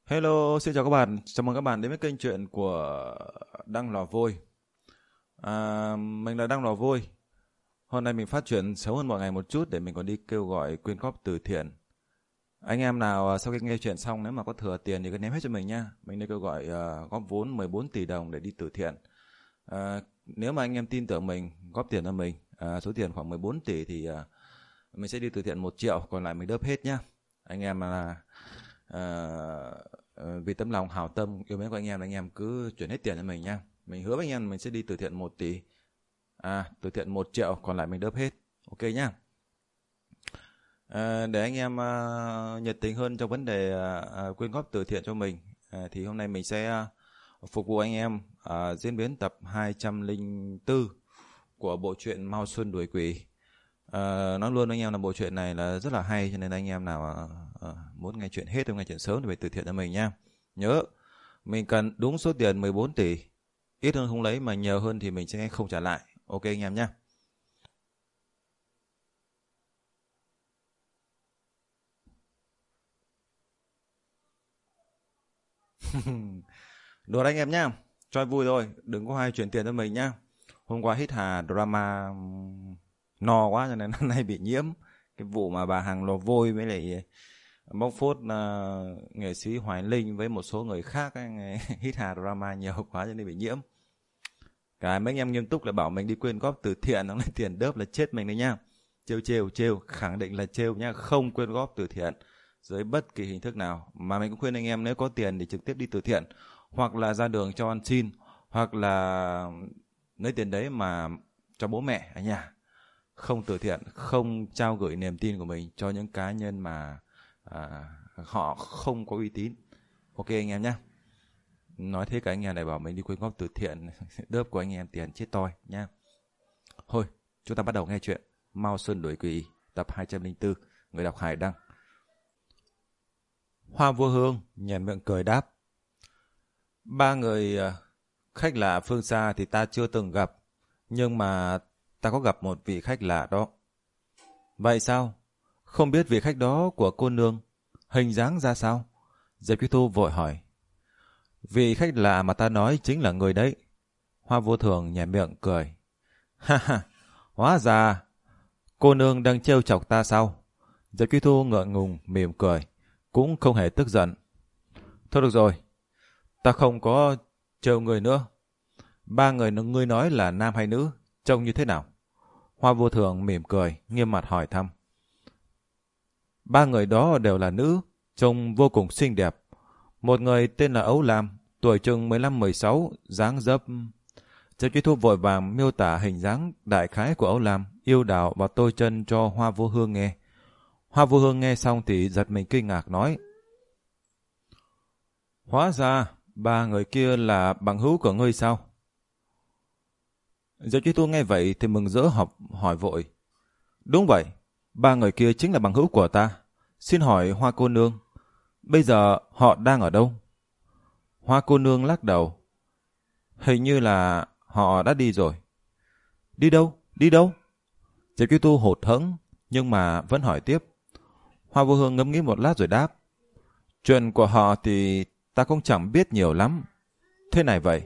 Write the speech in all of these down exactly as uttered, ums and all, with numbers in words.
Hello, xin chào các bạn. Chào mừng các bạn đến với kênh truyện của Đăng Lò Vôi. À, mình là Đăng Lò Vôi. Hôm nay mình phát truyện sớm hơn mọi ngày một chút để mình còn đi kêu gọi quyên góp từ thiện. Anh em nào sau khi nghe chuyện xong nếu mà có thừa tiền thì cứ ném hết cho mình nha. Mình đi kêu gọi uh, góp vốn mười bốn tỷ đồng để đi từ thiện. À, nếu mà anh em tin tưởng mình, góp tiền cho mình, à, số tiền khoảng mười bốn tỷ thì uh, mình sẽ đi từ thiện một triệu, còn lại mình đớp hết nhá. Anh em là uh, vì tấm lòng hảo tâm yêu mến của anh em, anh em cứ chuyển hết tiền cho mình nha. Mình hứa với anh em mình sẽ đi từ thiện một tỷ, à từ thiện một triệu, còn lại mình đớp hết. Ok nhá. À, để anh em uh, nhiệt tình hơn trong vấn đề uh, quyên góp từ thiện cho mình, uh, thì hôm nay mình sẽ uh, phục vụ anh em uh, diễn biến tập hai trăm lẻ bốn của bộ truyện Mao Xuân Đuổi Quỷ. Uh, nói luôn với anh em là bộ truyện này là rất là hay, cho nên anh em nào uh, uh, muốn nghe chuyện hết hay nghe chuyện sớm thì phải từ thiện cho mình nha. Nhớ, mình cần đúng số tiền mười bốn tỷ, ít hơn không lấy mà nhiều hơn thì mình sẽ không trả lại. Ok anh em nhé. Đùa anh em nhá, cho vui thôi, đừng có ai chuyển tiền cho mình nhá. Hôm qua hít hà drama no quá cho nên hôm nay bị nhiễm cái vụ mà bà hàng Lò Vôi với lại bóc phốt uh, nghệ sĩ Hoài Linh với một số người khác ấy, hít hà drama nhiều quá cho nên bị nhiễm. Cái mấy anh em nghiêm túc là bảo mình đi quyên góp từ thiện, nó lấy tiền đớp là chết mình đấy nhá. Trêu trêu trêu, khẳng định là trêu nhá, không quyên góp từ thiện dưới bất kỳ hình thức nào. Mà mình cũng khuyên anh em nếu có tiền thì trực tiếp đi từ thiện, hoặc là ra đường cho ăn xin, hoặc là lấy tiền đấy mà cho bố mẹ ở nhà. Không từ thiện, không trao gửi niềm tin của mình cho những cá nhân mà à, họ không có uy tín. Ok anh em nhé. Nói thế cả anh em lại bảo mình đi quyên góp từ thiện, đớp của anh em tiền chết toi nhá. Thôi, chúng ta bắt đầu nghe chuyện Mao Xuân Đuổi Quỷ tập hai trăm lẻ bốn, người đọc Hải Đăng. Hoa Vô Hương nhếch miệng cười đáp: Ba người khách lạ phương xa thì ta chưa từng gặp, nhưng mà ta có gặp một vị khách lạ đó. Vậy sao? Không biết vị khách đó của cô nương hình dáng ra sao? Diệp Chi Thu vội hỏi. Vị khách lạ mà ta nói chính là người đấy. Hoa Vô Thường nhếch miệng cười. Ha ha, hóa ra cô nương đang trêu chọc ta sao? Diệp Chi Thu ngượng ngùng mỉm cười, cũng không hề tức giận. Thôi được rồi, ta không có trêu người nữa. Ba người ngươi nói là nam hay nữ, trông như thế nào? Hoa Vô Thường mỉm cười, nghiêm mặt hỏi thăm. Ba người đó đều là nữ, trông vô cùng xinh đẹp. Một người tên là Âu Lam, tuổi chừng mười lăm mười sáu, dáng dấp. Diệp Chi Thu vội vàng miêu tả hình dáng đại khái của Âu Lam, yêu đào và tôi chân cho Hoa Vô Hương nghe. Hoa Vô Hương nghe xong thì giật mình kinh ngạc nói. Hóa ra, ba người kia là bằng hữu của ngươi sao? Diệp Chi Thu nghe vậy thì mừng rỡ học hỏi vội. Đúng vậy, ba người kia chính là bằng hữu của ta. Xin hỏi Hoa cô nương, bây giờ họ đang ở đâu? Hoa cô nương lắc đầu. Hình như là họ đã đi rồi. Đi đâu? Đi đâu? Diệp Chi Thu hụt hẫng nhưng mà vẫn hỏi tiếp. Hoa Vô Hương ngẫm nghĩ một lát rồi đáp. Chuyện của họ thì ta cũng chẳng biết nhiều lắm. Thế này vậy.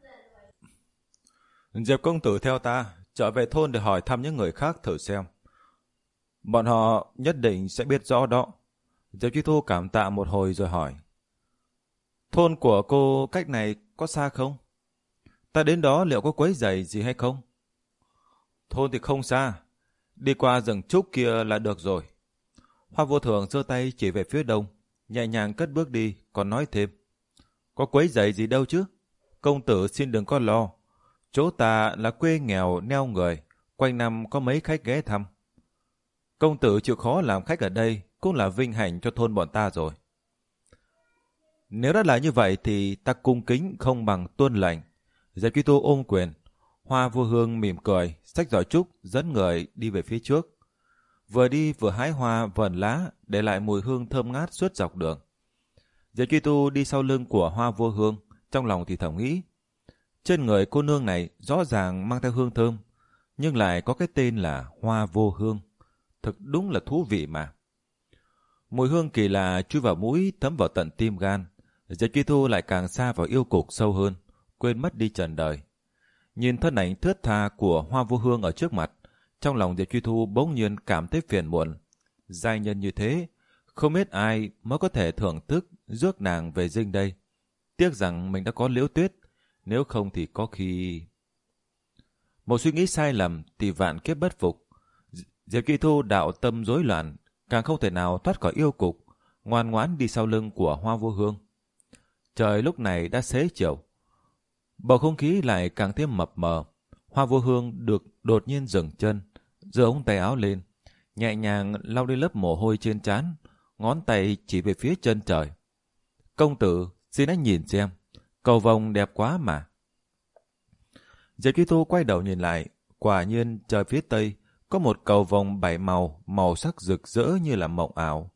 Diệp công tử theo ta trở về thôn để hỏi thăm những người khác thử xem. Bọn họ nhất định sẽ biết rõ đó. Diệp Chi Thu cảm tạ một hồi rồi hỏi. Thôn của cô cách này có xa không? Ta đến đó liệu có quấy rầy gì hay không? Thôn thì không xa, đi qua rừng trúc kia là được rồi. Hoa Vô Thường giơ tay chỉ về phía đông, nhẹ nhàng cất bước đi, còn nói thêm. Có quấy rầy gì đâu chứ? Công tử xin đừng có lo. Chỗ ta là quê nghèo neo người, quanh năm có mấy khách ghé thăm. Công tử chịu khó làm khách ở đây cũng là vinh hạnh cho thôn bọn ta rồi. Nếu đã là như vậy thì ta cung kính không bằng tuân lệnh. Diệp Chi Thu ôm quyền. Hoa Vô Hương mỉm cười, xách giỏ trúc dẫn người đi về phía trước. Vừa đi vừa hái hoa vườn lá, để lại mùi hương thơm ngát suốt dọc đường. Diệp Chi Thu đi sau lưng của Hoa Vô Hương, trong lòng thì thầm nghĩ. Trên người cô nương này rõ ràng mang theo hương thơm, nhưng lại có cái tên là Hoa Vô Hương. Thực đúng là thú vị mà. Mùi hương kỳ lạ chui vào mũi, thấm vào tận tim gan, Diệp Truy Thu lại càng xa vào yêu cục sâu hơn, quên mất đi trần đời. Nhìn thân ảnh thướt tha của Hoa Vô Hương ở trước mặt, trong lòng Diệp Truy Thu bỗng nhiên cảm thấy phiền muộn. Giai nhân như thế, không biết ai mới có thể thưởng thức rước nàng về dinh đây. Tiếc rằng mình đã có Liễu Tuyết, nếu không thì có khi... Một suy nghĩ sai lầm thì vạn kiếp bất phục. Diệp Truy Thu đạo tâm rối loạn, càng không thể nào thoát khỏi yêu cục, ngoan ngoãn đi sau lưng của Hoa Vô Hương. Trời lúc này đã xế chiều, bầu không khí lại càng thêm mập mờ. Hoa Vô Hương được đột nhiên dừng chân, giơ ống tay áo lên, nhẹ nhàng lau đi lớp mồ hôi trên trán, ngón tay chỉ về phía chân trời. Công tử, xin hãy nhìn xem, cầu vồng đẹp quá mà. Diệp Truy Thu quay đầu nhìn lại, quả nhiên trời phía tây có một cầu vồng bảy màu, màu sắc rực rỡ như là mộng ảo.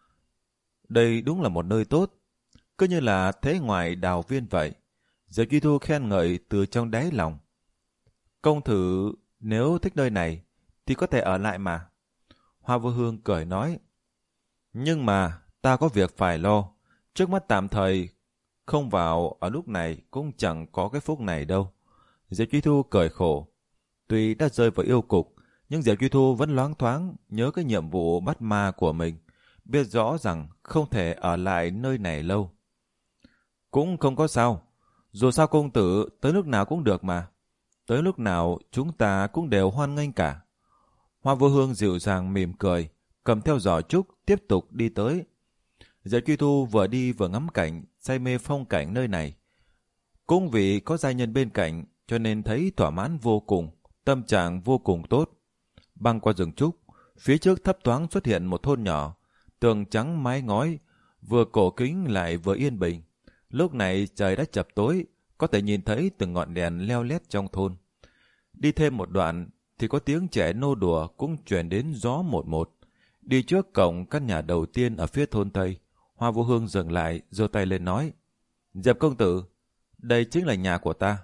Đây đúng là một nơi tốt, cứ như là thế ngoài đào viên vậy. Diệp Truy Thu khen ngợi từ trong đáy lòng. Công tử nếu thích nơi này thì có thể ở lại mà. Hoa Vô Hương cười nói. Nhưng mà ta có việc phải lo, trước mắt tạm thời không vào ở lúc này cũng chẳng có cái phúc này đâu. Diệp Truy Thu cười khổ. Tuy đã rơi vào yêu cục, nhưng Diệp Truy Thu vẫn loáng thoáng nhớ cái nhiệm vụ bắt ma của mình, biết rõ rằng không thể ở lại nơi này lâu. Cũng không có sao, dù sao công tử tới lúc nào cũng được mà. Tới lúc nào chúng ta cũng đều hoan nghênh cả. Hoa Vô Hương dịu dàng mỉm cười, cầm theo giỏ trúc tiếp tục đi tới. Diệp Truy Thu vừa đi vừa ngắm cảnh, say mê phong cảnh nơi này. Cũng vì có giai nhân bên cạnh cho nên thấy thỏa mãn vô cùng, tâm trạng vô cùng tốt. Băng qua rừng trúc, phía trước thấp thoáng xuất hiện một thôn nhỏ, tường trắng mái ngói, vừa cổ kính lại vừa yên bình. Lúc này trời đã chập tối, có thể nhìn thấy từng ngọn đèn leo lét trong thôn. Đi thêm một đoạn thì có tiếng trẻ nô đùa cũng truyền đến gió một một. Đi trước cổng căn nhà đầu tiên ở phía thôn Tây, Hoa Vô Hương dừng lại, giơ tay lên nói. Diệp công tử, đây chính là nhà của ta.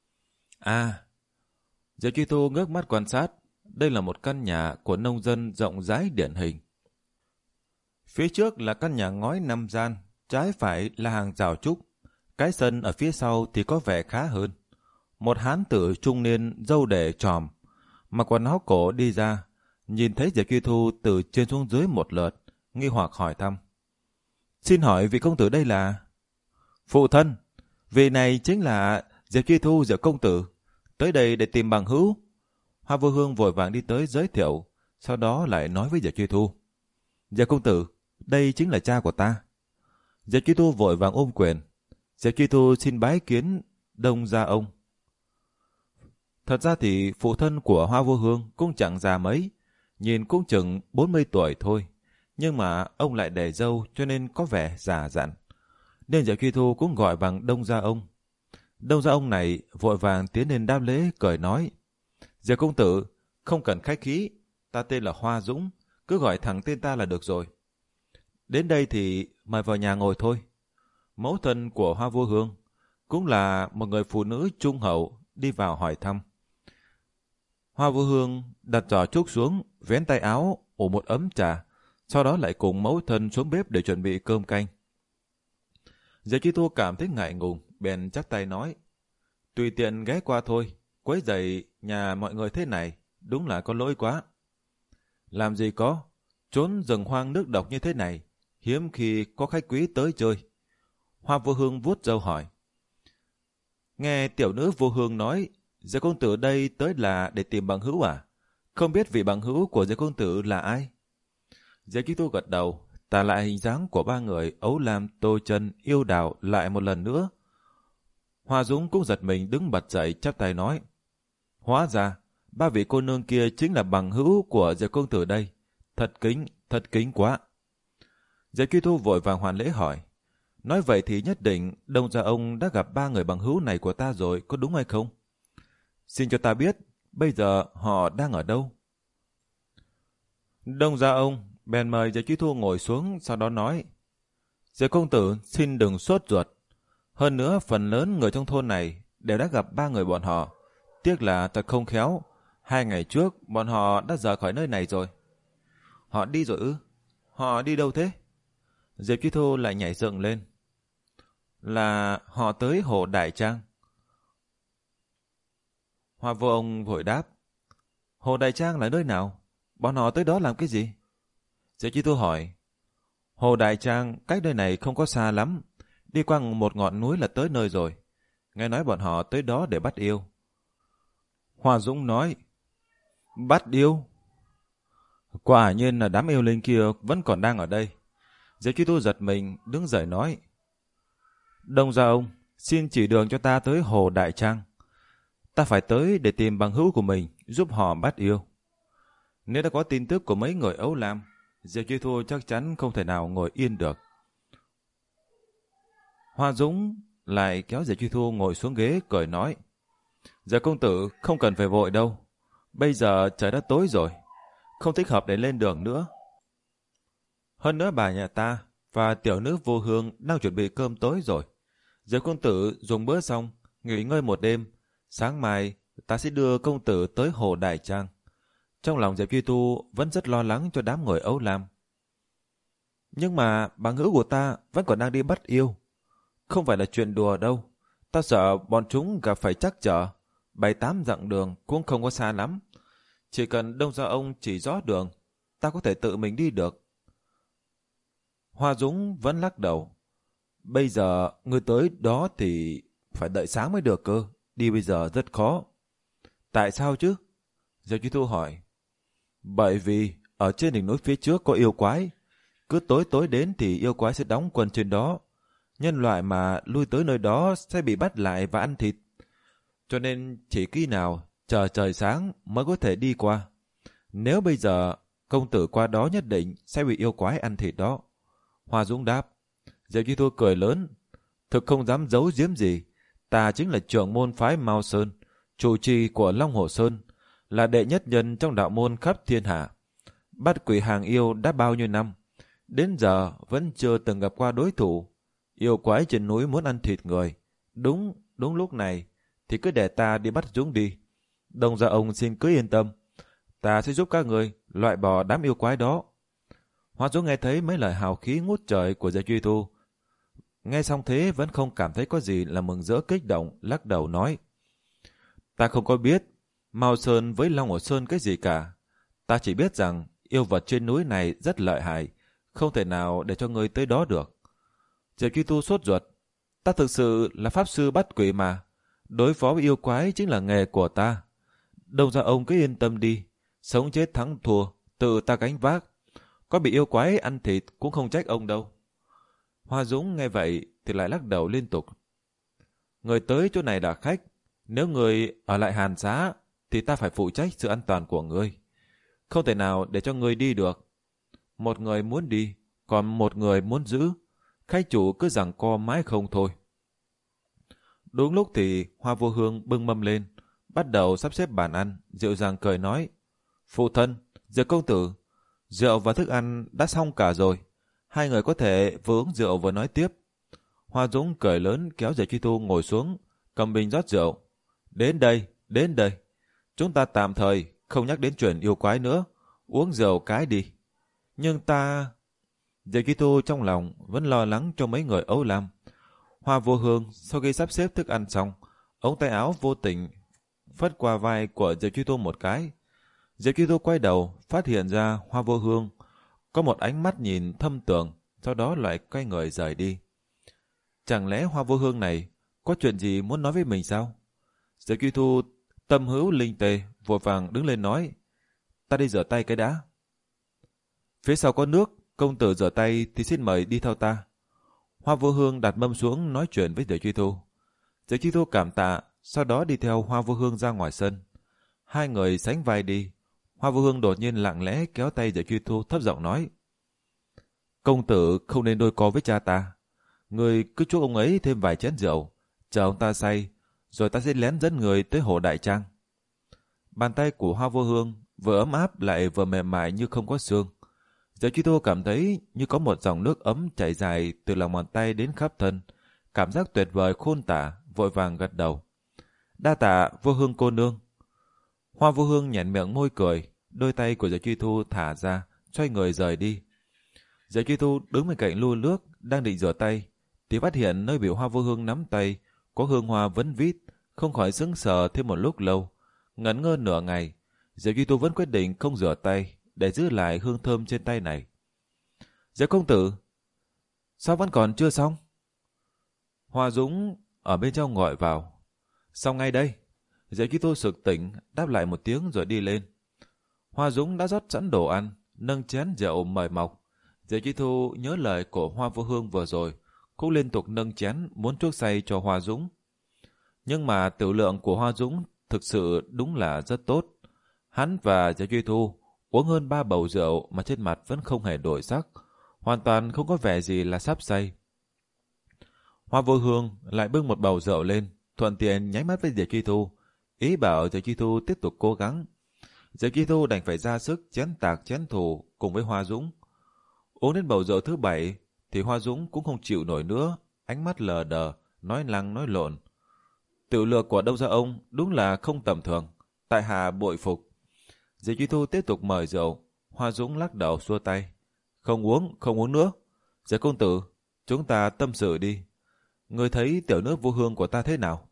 À, Diệp Truy Thu ngước mắt quan sát, đây là một căn nhà của nông dân rộng rãi điển hình. Phía trước là căn nhà ngói năm gian, trái phải là hàng rào trúc. Cái sân ở phía sau thì có vẻ khá hơn. Một hán tử trung niên râu để tròm, mặc quần áo cổ đi ra, nhìn thấy Diệp Truy Thu từ trên xuống dưới một lượt, nghi hoặc hỏi thăm. Xin hỏi vị công tử đây là... Phụ thân, vị này chính là Diệp Truy Thu Diệp công tử, tới đây để tìm bằng hữu. Hoa Vô Hương vội vàng đi tới giới thiệu, sau đó lại nói với Diệp Truy Thu. Diệp công tử, đây chính là cha của ta. Diệp Truy Thu vội vàng ôm quyền. Diệp Truy Thu xin bái kiến Đông gia ông. Thật ra thì phụ thân của Hoa Vô Hương cũng chẳng già mấy, nhìn cũng chừng bốn mươi tuổi thôi, nhưng mà ông lại để râu cho nên có vẻ già dặn. Nên Diệp Truy Thu cũng gọi bằng Đông gia ông. Đông gia ông này vội vàng tiến lên đáp lễ cười nói. Diệp công tử, không cần khách khí, ta tên là Hoa Dũng, cứ gọi thẳng tên ta là được rồi. Đến đây thì mời vào nhà ngồi thôi. Mẫu thân của Hoa Vô Hương cũng là một người phụ nữ trung hậu, đi vào hỏi thăm. Hoa Vô Hương đặt giỏ trúc xuống, vén tay áo, ủ một ấm trà, sau đó lại cùng mẫu thân xuống bếp để chuẩn bị cơm canh. Diệp Truy Thu cảm thấy ngại ngùng, bèn chắp tay nói. Tùy tiện ghé qua thôi, quấy rầy nhà mọi người thế này, đúng là có lỗi quá. Làm gì có, trốn rừng hoang nước độc như thế này, hiếm khi có khách quý tới chơi. Hoa Vô Hương vuốt râu hỏi. Nghe tiểu nữ Vô Hương nói, Diệp công tử đây tới là để tìm bằng hữu à? Không biết vị bằng hữu của Diệp công tử là ai? Diệp Truy Thu gật đầu, tả lại hình dáng của ba người Ấu Lam, Tô Chân, Yêu Đào lại một lần nữa. Hoa Dũng cũng giật mình đứng bật dậy chắp tay nói. Hóa ra, ba vị cô nương kia chính là bằng hữu của Diệp công tử đây. Thật kính, thật kính quá. Diệp Truy Thu vội vàng hoàn lễ hỏi. Nói vậy thì nhất định Đông gia ông đã gặp ba người bằng hữu này của ta rồi, có đúng hay không? Xin cho ta biết, bây giờ họ đang ở đâu? Đông gia ông bèn mời Diệp Truy Thu ngồi xuống, sau đó nói. Diệp công tử xin đừng sốt ruột. Hơn nữa phần lớn người trong thôn này đều đã gặp ba người bọn họ. Tiếc là thật không khéo, hai ngày trước bọn họ đã rời khỏi nơi này rồi. Họ đi rồi ư? Họ đi đâu thế? Diệp Truy Thu lại nhảy dựng lên. Là họ tới Hồ Đại Trang. Hoa Vô Ông vội đáp. Hồ Đại Trang là nơi nào? Bọn họ tới đó làm cái gì? Diệp Chi Thu hỏi. Hồ Đại Trang cách nơi này không có xa lắm. Đi qua một ngọn núi là tới nơi rồi. Nghe nói bọn họ tới đó để bắt yêu. Hoa Dũng nói. Bắt yêu? Quả nhiên là đám yêu linh kia vẫn còn đang ở đây. Diệp Chi Thu giật mình đứng dậy nói. Đông Gia Ông, xin chỉ đường cho ta tới Hồ Đại Trang. Ta phải tới để tìm bằng hữu của mình giúp họ bắt yêu. Nếu đã có tin tức của mấy người Âu Lam, Diệp Chi Thu chắc chắn không thể nào ngồi yên được. Hoa Dũng lại kéo Diệp Chi Thu ngồi xuống ghế cười nói. Giờ công tử không cần phải vội đâu. Bây giờ trời đã tối rồi, không thích hợp để lên đường nữa. Hơn nữa bà nhà ta và tiểu nữ Vô Hương đang chuẩn bị cơm tối rồi. Giờ công tử dùng bữa xong, nghỉ ngơi một đêm. Sáng mai ta sẽ đưa công tử tới Hồ Đại Trang. Trong lòng Diệp Chi Thu vẫn rất lo lắng cho đám người Âu Lam. Nhưng mà bằng hữu của ta vẫn còn đang đi bắt yêu. Không phải là chuyện đùa đâu. Ta sợ bọn chúng gặp phải trắc trở. Bảy tám dặm đường cũng không có xa lắm. Chỉ cần Đông Gia Ông chỉ rõ đường, ta có thể tự mình đi được. Hoa Dũng vẫn lắc đầu. Bây giờ người tới đó thì phải đợi sáng mới được cơ. Đi bây giờ rất khó. Tại sao chứ? Diệp Chi Thu hỏi. Bởi vì ở trên đỉnh núi phía trước có yêu quái. Cứ tối tối đến thì yêu quái sẽ đóng quân trên đó. Nhân loại mà lui tới nơi đó sẽ bị bắt lại và ăn thịt. Cho nên chỉ khi nào chờ trời sáng mới có thể đi qua. Nếu bây giờ công tử qua đó nhất định sẽ bị yêu quái ăn thịt đó. Hoa Dũng đáp. Diệp Chi Thu cười lớn. Thực không dám giấu giếm gì. Ta chính là trưởng môn phái Mao Sơn, chủ trì của Long Hồ Sơn, là đệ nhất nhân trong đạo môn khắp thiên hạ. Bắt quỷ hàng yêu đã bao nhiêu năm, đến giờ vẫn chưa từng gặp qua đối thủ. Yêu quái trên núi muốn ăn thịt người. Đúng, đúng lúc này thì cứ để ta đi bắt chúng đi. Đông Gia Ông xin cứ yên tâm. Ta sẽ giúp các người loại bỏ đám yêu quái đó. Hoa Dũng nghe thấy mấy lời hào khí ngút trời của Diệp Chi Thu. Nghe xong thế vẫn không cảm thấy có gì là mừng rỡ kích động, lắc đầu nói. Ta không có biết Mao Sơn với Long Hồ Sơn cái gì cả. Ta chỉ biết rằng yêu vật trên núi này rất lợi hại, không thể nào để cho ngươi tới đó được. Diệp Chi Thu sốt ruột. Ta thực sự là pháp sư bắt quỷ mà. Đối phó với yêu quái chính là nghề của ta. Đông Gia Ông cứ yên tâm đi. Sống chết thắng thua, tự ta gánh vác. Có bị yêu quái ăn thịt cũng không trách ông đâu. Hoa Dũng nghe vậy thì lại lắc đầu liên tục. Người tới chỗ này là khách. Nếu người ở lại Hàn Xá thì ta phải phụ trách sự an toàn của ngươi. Không thể nào để cho ngươi đi được. Một người muốn đi, còn một người muốn giữ. Khách chủ cứ giằng co mãi không thôi. Đúng lúc thì Hoa Vô Hương bưng mâm lên, bắt đầu sắp xếp bàn ăn, dịu dàng cười nói. Phụ thân, Diệp công tử, rượu và thức ăn đã xong cả rồi. Hai người có thể vừa uống rượu vừa nói tiếp. Hoa Dũng cười lớn kéo Diệp Chi Thu ngồi xuống, cầm bình rót rượu. Đến đây, đến đây. Chúng ta tạm thời không nhắc đến chuyện yêu quái nữa. Uống rượu cái đi. Nhưng ta... Diệp Chi Thu trong lòng vẫn lo lắng cho mấy người Âu Lam. Hoa Vô Hương sau khi sắp xếp thức ăn xong, ống tay áo vô tình phất qua vai của Diệp Chi Thu một cái. Diệp Chi Thu quay đầu phát hiện ra Hoa Vô Hương có một ánh mắt nhìn thâm tường, sau đó lại quay người rời đi. Chẳng lẽ Hoa Vô Hương này có chuyện gì muốn nói với mình sao? Diệp Chi Thu tâm hữu linh tê, vội vàng đứng lên nói. Ta đi rửa tay cái đã. Phía sau có nước, công tử rửa tay thì xin mời đi theo ta. Hoa Vô Hương đặt mâm xuống nói chuyện với Diệp Chi Thu. Diệp Chi Thu cảm tạ, sau đó đi theo Hoa Vô Hương ra ngoài sân. Hai người sánh vai đi. Hoa Vô Hương đột nhiên lặng lẽ kéo tay Diệp Chi Thu thấp giọng nói. Công tử không nên đôi co với cha ta. Người cứ chuốc ông ấy thêm vài chén rượu, chờ ông ta say, rồi ta sẽ lén dẫn người tới Hồ Đại Trang. Bàn tay của Hoa Vô Hương vừa ấm áp lại vừa mềm mại như không có xương. Diệp Chi Thu cảm thấy như có một dòng nước ấm chảy dài từ lòng bàn tay đến khắp thân. Cảm giác tuyệt vời khôn tả, vội vàng gật đầu. Đa tạ Vô Hương cô nương. Hoa Vô Hương nhếch miệng môi cười, đôi tay của Diệp Chi Thu thả ra, xoay người rời đi. Diệp Chi Thu đứng bên cạnh lu nước, đang định rửa tay, thì phát hiện nơi bị Hoa Vô Hương nắm tay có hương hoa vấn vít, không khỏi sững sờ thêm một lúc lâu. Ngẩn ngơ nửa ngày, Diệp Duy Tu vẫn quyết định không rửa tay để giữ lại hương thơm trên tay này. Diệp công tử, sao vẫn còn chưa xong? Hoa Dũng ở bên trong gọi vào. Xong ngay đây. Diệp Duy Tu sực tỉnh, đáp lại một tiếng rồi đi lên. Hoa Dũng đã rót sẵn đồ ăn, nâng chén rượu mời mọc. Diệp Duy Tu nhớ lời của Hoa Vô Hương vừa rồi, cũng liên tục nâng chén muốn chuốc say cho Hoa Dũng. Nhưng mà tiểu lượng của Hoa Dũng thực sự đúng là rất tốt. Hắn và Diệp Duy Tu uống hơn ba bầu rượu mà trên mặt vẫn không hề đổi sắc, hoàn toàn không có vẻ gì là sắp say. Hoa Vô Hương lại bưng một bầu rượu lên, thuận tiện nháy mắt với Diệp Duy Tu, ý bảo Diệp Duy Tu tiếp tục cố gắng. Diệp Duy Tu đành phải ra sức chén tạc chén thù cùng với Hoa Dũng. Uống đến bầu rượu thứ bảy thì Hoa Dũng cũng không chịu nổi nữa, ánh mắt lờ đờ, nói lăng nói lộn. Tiểu lược của Đông Gia ông đúng là không tầm thường, tại hạ bội phục. Diệp Duy Tu tiếp tục mời rượu, Hoa Dũng lắc đầu xua tay. Không uống, không uống nữa. Diệp công tử, chúng ta tâm sự đi. Người thấy tiểu nữ Vô Hương của ta thế nào?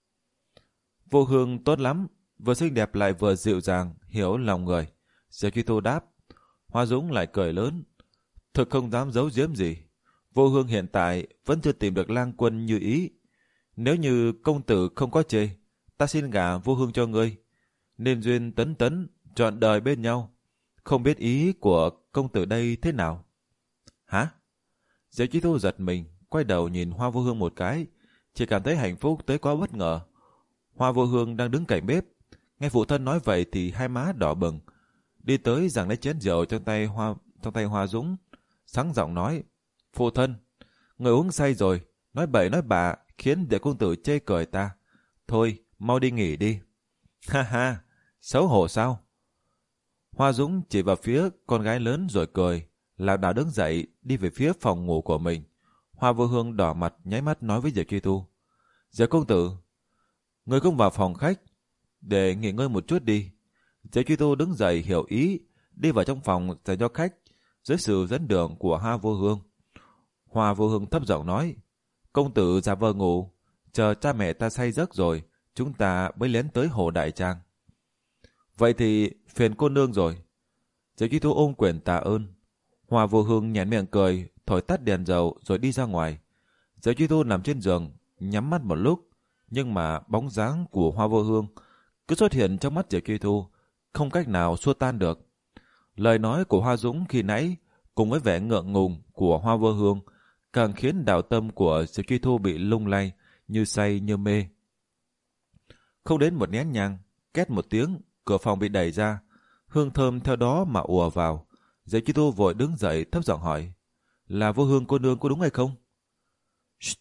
Vô Hương tốt lắm, vừa xinh đẹp lại vừa dịu dàng, hiểu lòng người. Diệp Duy Tu đáp. Hoa Dũng lại cười lớn. Thực không dám giấu giếm gì. Vô Hương hiện tại vẫn chưa tìm được lang quân như ý. Nếu như công tử không có chê, ta xin gả Vô Hương cho ngươi. Nên duyên tấn tấn, trọn đời bên nhau. Không biết ý của công tử đây thế nào? Hả? Diệp Chí Thu giật mình, quay đầu nhìn Hoa Vô Hương một cái, chỉ cảm thấy hạnh phúc tới quá bất ngờ. Hoa Vô Hương đang đứng cạnh bếp, nghe phụ thân nói vậy thì hai má đỏ bừng, đi tới giằng lấy chén rượu trong tay Hoa trong tay Hoa Dũng, sáng giọng nói: "Phụ thân, người uống say rồi, nói bậy nói bạ, khiến để công tử chê cười ta. Thôi, mau đi nghỉ đi." Ha ha, xấu hổ sao? Hoa Dũng chỉ vào phía con gái lớn rồi cười, lảo đảo đứng dậy đi về phía phòng ngủ của mình. Hoa Vô Hương đỏ mặt nháy mắt nói với Diệp Truy Tu: "Diệp công tử, người không vào phòng khách để nghỉ ngơi một chút đi." Diệp Truy Tu đứng dậy hiểu ý, đi vào trong phòng dành cho khách dưới sự dẫn đường của Hoa Vô Hương. Hoa Vô Hương thấp giọng nói: "Công tử giả vờ ngủ, chờ cha mẹ ta say giấc rồi, chúng ta mới lén tới Hồ Đại Trang." "Vậy thì phiền cô nương rồi." Diệp Truy Tu ôm quyền tạ ơn. Hoa Vô Hương nhếch miệng cười, thổi tắt đèn dầu rồi đi ra ngoài. Diệp Truy Tu nằm trên giường, nhắm mắt một lúc, nhưng mà bóng dáng của Hoa Vô Hương cứ xuất hiện trong mắt Diệp Truy Tu, không cách nào xua tan được. Lời nói của Hoa Dũng khi nãy cùng với vẻ ngượng ngùng của Hoa Vô Hương càng khiến đạo tâm của Diệp Truy Tu bị lung lay, như say như mê. Không đến một nén nhang, két một tiếng, cửa phòng bị đẩy ra, hương thơm theo đó mà ùa vào. Diệp Truy Tu vội đứng dậy thấp giọng hỏi: "Là Vô Hương cô nương có đúng hay không?" Shh.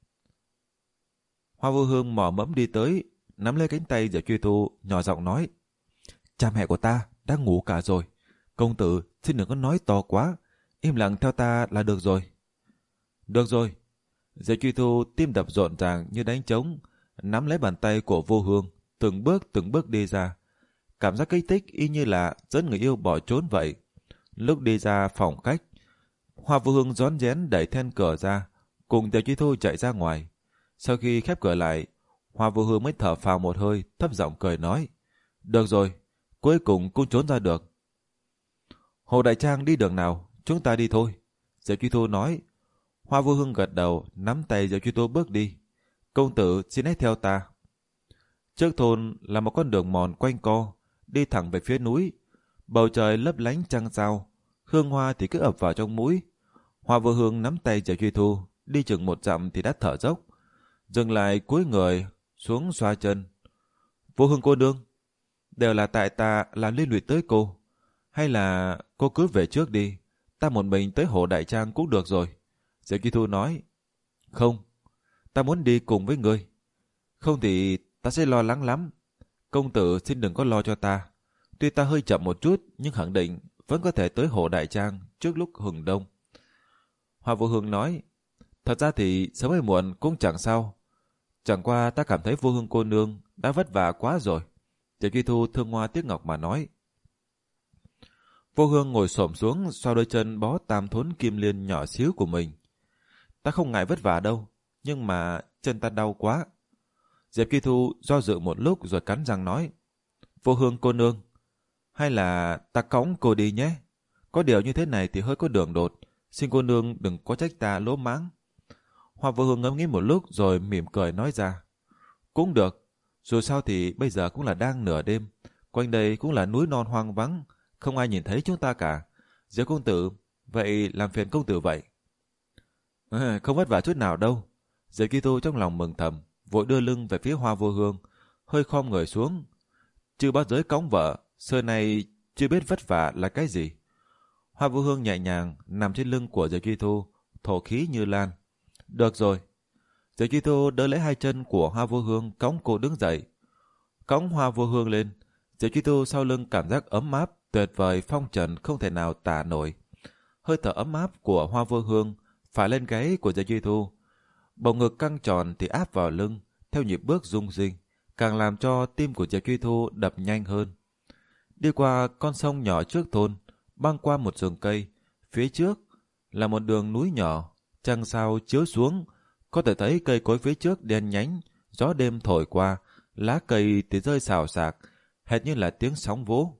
Hoa Vô Hương mò mẫm đi tới, nắm lấy cánh tay Diệp Truy Tu, nhỏ giọng nói: "Cha mẹ của ta đang ngủ cả rồi, công tử xin đừng có nói to quá, im lặng theo ta là được rồi." "Được rồi." Diệp Truy Tu tim đập rộn ràng như đánh trống, nắm lấy bàn tay của Vô Hương, từng bước từng bước đi ra. Cảm giác kích thích y như là dẫn người yêu bỏ trốn vậy. Lúc đi ra phòng khách, Hoa Vô Hương rón rén đẩy then cửa ra, cùng Diệp Truy Tu chạy ra ngoài. Sau khi khép cửa lại, Hoa Vô Hương mới thở phào một hơi, thấp giọng cười nói: "Được rồi, cuối cùng cũng trốn ra được." "Hồ Đại Trang đi đường nào, chúng ta đi thôi." Diệp Truy Tu nói. Hoa Vô Hương gật đầu, nắm tay Diệp Truy Tu bước đi. "Công tử xin hãy theo ta." Trước thôn là một con đường mòn quanh co, đi thẳng về phía núi. Bầu trời lấp lánh trăng sao, hương hoa thì cứ ập vào trong mũi. Hoa Vô Hương nắm tay Diệp Truy Tu, đi chừng một dặm thì đã thở dốc, dừng lại cúi người xuống xoa chân. "Vô Hương cô nương, đều là tại ta làm liên lụy tới cô, hay là cô cứ về trước đi, ta một mình tới Hồ Đại Trang cũng được rồi." Diệp Truy Tu nói: "Không, ta muốn đi cùng với ngươi. Không thì ta sẽ lo lắng lắm. Công tử xin đừng có lo cho ta. Tuy ta hơi chậm một chút, nhưng khẳng định vẫn có thể tới Hồ Đại Trang trước lúc hừng đông." Hoa Vô Hương nói: "Thật ra thì sớm hay muộn cũng chẳng sao. Chẳng qua ta cảm thấy Vô Hương cô nương đã vất vả quá rồi." Diệp Truy Tu thương hoa tiếc ngọc mà nói. Vô Hương ngồi xổm xuống xoa đôi chân bó tam thốn kim liên nhỏ xíu của mình. ta không ngại vất vả đâu, nhưng mà chân ta đau quá. Diệp Chi Thu do dự một lúc rồi cắn răng nói, Vô Hương cô nương, hay là ta cõng cô đi nhé. Có điều như thế này thì hơi có đường đột, xin cô nương đừng có trách ta lỗ mãng. Hoa Vô Hương ngẫm nghĩ một lúc rồi mỉm cười nói ra, cũng được, dù sao thì bây giờ cũng là đang nửa đêm, quanh đây cũng là núi non hoang vắng, không ai nhìn thấy chúng ta cả. Diệp công tử, vậy làm phiền công tử vậy. À, không vất vả chút nào đâu. Diệp Chi Thu trong lòng mừng thầm, vội đưa lưng về phía Hoa Vô Hương, hơi khom người xuống. Chưa bao giới cõng vợ, xưa này chưa biết vất vả là cái gì. Hoa Vô Hương nhẹ nhàng nằm trên lưng của Diệp Chi Thu, thổ khí như lan. Được rồi. Diệp Chi Thu đỡ lấy hai chân của Hoa Vô Hương, cõng cô đứng dậy. Cõng Hoa Vô Hương lên, Diệp Chi Thu sau lưng cảm giác ấm áp, tuyệt vời phong trần không thể nào tả nổi. Hơi thở ấm áp của Hoa Vô Hương phả lên gáy của Diệp Chi Thu. Bầu ngực căng tròn thì áp vào lưng, theo nhịp bước rung rinh, càng làm cho tim của Diệp Chi Thu đập nhanh hơn. Đi qua con sông nhỏ trước thôn, băng qua một rừng cây, phía trước là một đường núi nhỏ, trăng sao chiếu xuống, có thể thấy cây cối phía trước đen nhánh, gió đêm thổi qua, lá cây thì rơi xào xạc, hệt như là tiếng sóng vỗ.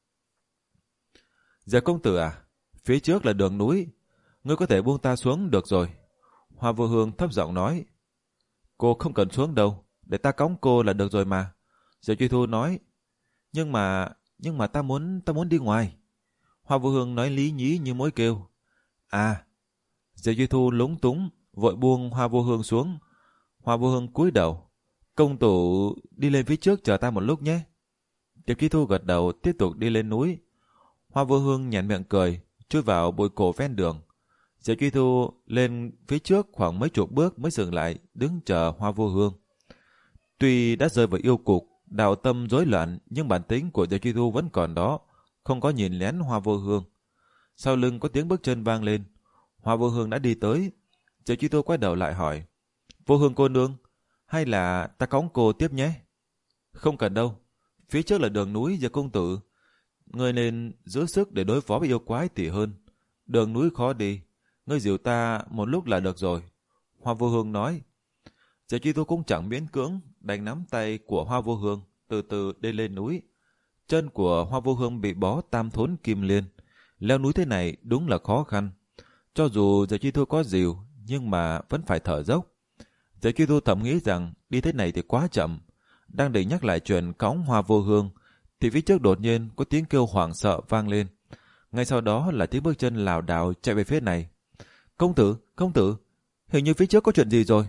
Dạ công tử à, phía trước là đường núi, ngươi có thể buông ta xuống được rồi. Hoa Vô Hương thấp giọng nói. Cô không cần xuống đâu, để ta cõng cô là được rồi mà. Diệp Chi Thu nói. Nhưng mà, nhưng mà ta muốn, ta muốn đi ngoài. Hoa Vô Hương nói lý nhí như mối kêu. À, Diệp Chi Thu lúng túng, vội buông Hoa Vô Hương xuống. Hoa Vô Hương cúi đầu. Công tử đi lên phía trước chờ ta một lúc nhé. Diệp Chi Thu gật đầu tiếp tục đi lên núi. Hoa Vô Hương nhếch miệng cười, chui vào bụi cổ ven đường. Diệp Chi Thu lên phía trước khoảng mấy chục bước mới dừng lại, đứng chờ Hoa Vô Hương. Tuy đã rơi vào yêu cục, đạo tâm rối loạn, nhưng bản tính của Diệp Chi Thu vẫn còn đó, không có nhìn lén Hoa Vô Hương. Sau lưng có tiếng bước chân vang lên, Hoa Vô Hương đã đi tới. Diệp Chi Thu quay đầu lại hỏi, Vô Hương cô nương, hay là ta cõng cô tiếp nhé? Không cần đâu, phía trước là đường núi Diệp công tử, ngươi nên giữ sức để đối phó với yêu quái thì hơn. Đường núi khó đi, ngươi dìu ta một lúc là được rồi. Hoa Vô Hương nói. Diệp Chi Thu cũng chẳng miễn cưỡng, đành nắm tay của Hoa Vô Hương, từ từ đi lên núi. Chân của Hoa Vô Hương bị bó tam thốn kim liên. Leo núi thế này đúng là khó khăn. Cho dù Diệp Chi Thu có dìu, nhưng mà vẫn phải thở dốc. Diệp Chi Thu thầm nghĩ rằng đi thế này thì quá chậm. Đang định nhắc lại chuyện cõng Hoa Vô Hương, thì phía trước đột nhiên có tiếng kêu hoảng sợ vang lên. Ngay sau đó là tiếng bước chân lảo đảo chạy về phía này. Công tử, công tử, hình như phía trước có chuyện gì rồi.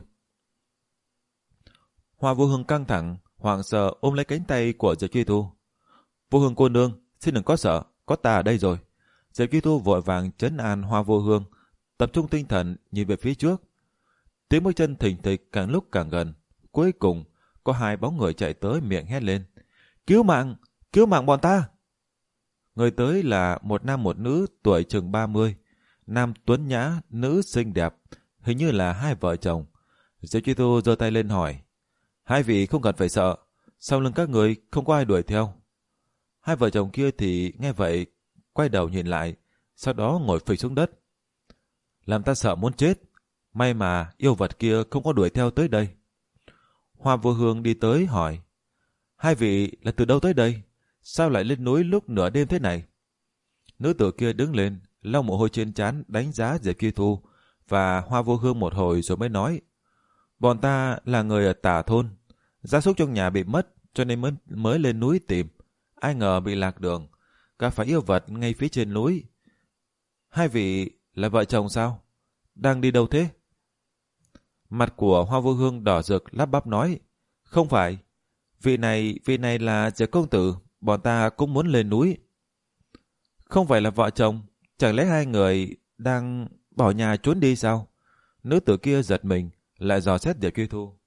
Hoa Vô Hương căng thẳng, hoảng sợ ôm lấy cánh tay của Diệp Chi Thu. Vô Hương cô nương, xin đừng có sợ, có ta ở đây rồi. Diệp Chi Thu vội vàng trấn an Hoa Vô Hương, tập trung tinh thần nhìn về phía trước. Tiếng bước chân thình thịch càng lúc càng gần. Cuối cùng có hai bóng người chạy tới, miệng hét lên. Cứu mạng, cứu mạng bọn ta. Người tới là một nam một nữ tuổi chừng ba mươi. Nam tuấn nhã, nữ xinh đẹp, hình như là hai vợ chồng. Diệp Chi Thu giơ tay lên hỏi. Hai vị không cần phải sợ, sau lưng các người không có ai đuổi theo. Hai vợ chồng kia thì nghe vậy, quay đầu nhìn lại, sau đó ngồi phịch xuống đất. Làm ta sợ muốn chết, may mà yêu vật kia không có đuổi theo tới đây. Hoa Vô Hương đi tới hỏi. Hai vị là từ đâu tới đây? Sao lại lên núi lúc nửa đêm thế này? Nữ tử kia đứng lên, lau mồ hôi trên trán, đánh giá Diệp Chi Thu và Hoa Vô Hương một hồi rồi mới nói. Bọn ta là người ở tả thôn, gia súc trong nhà bị mất cho nên mới, mới lên núi tìm. Ai ngờ bị lạc đường, gặp phải yêu vật ngay phía trên núi. Hai vị là vợ chồng sao? Đang đi đâu thế? Mặt của Hoa Vô Hương đỏ rực lắp bắp nói. Không phải, vị này, vị này là Diệp công tử, bọn ta cũng muốn lên núi. Không phải là vợ chồng, chẳng lẽ hai người đang bỏ nhà trốn đi sao? Nữ tử kia giật mình, lại dò xét Diệp Chi Thu.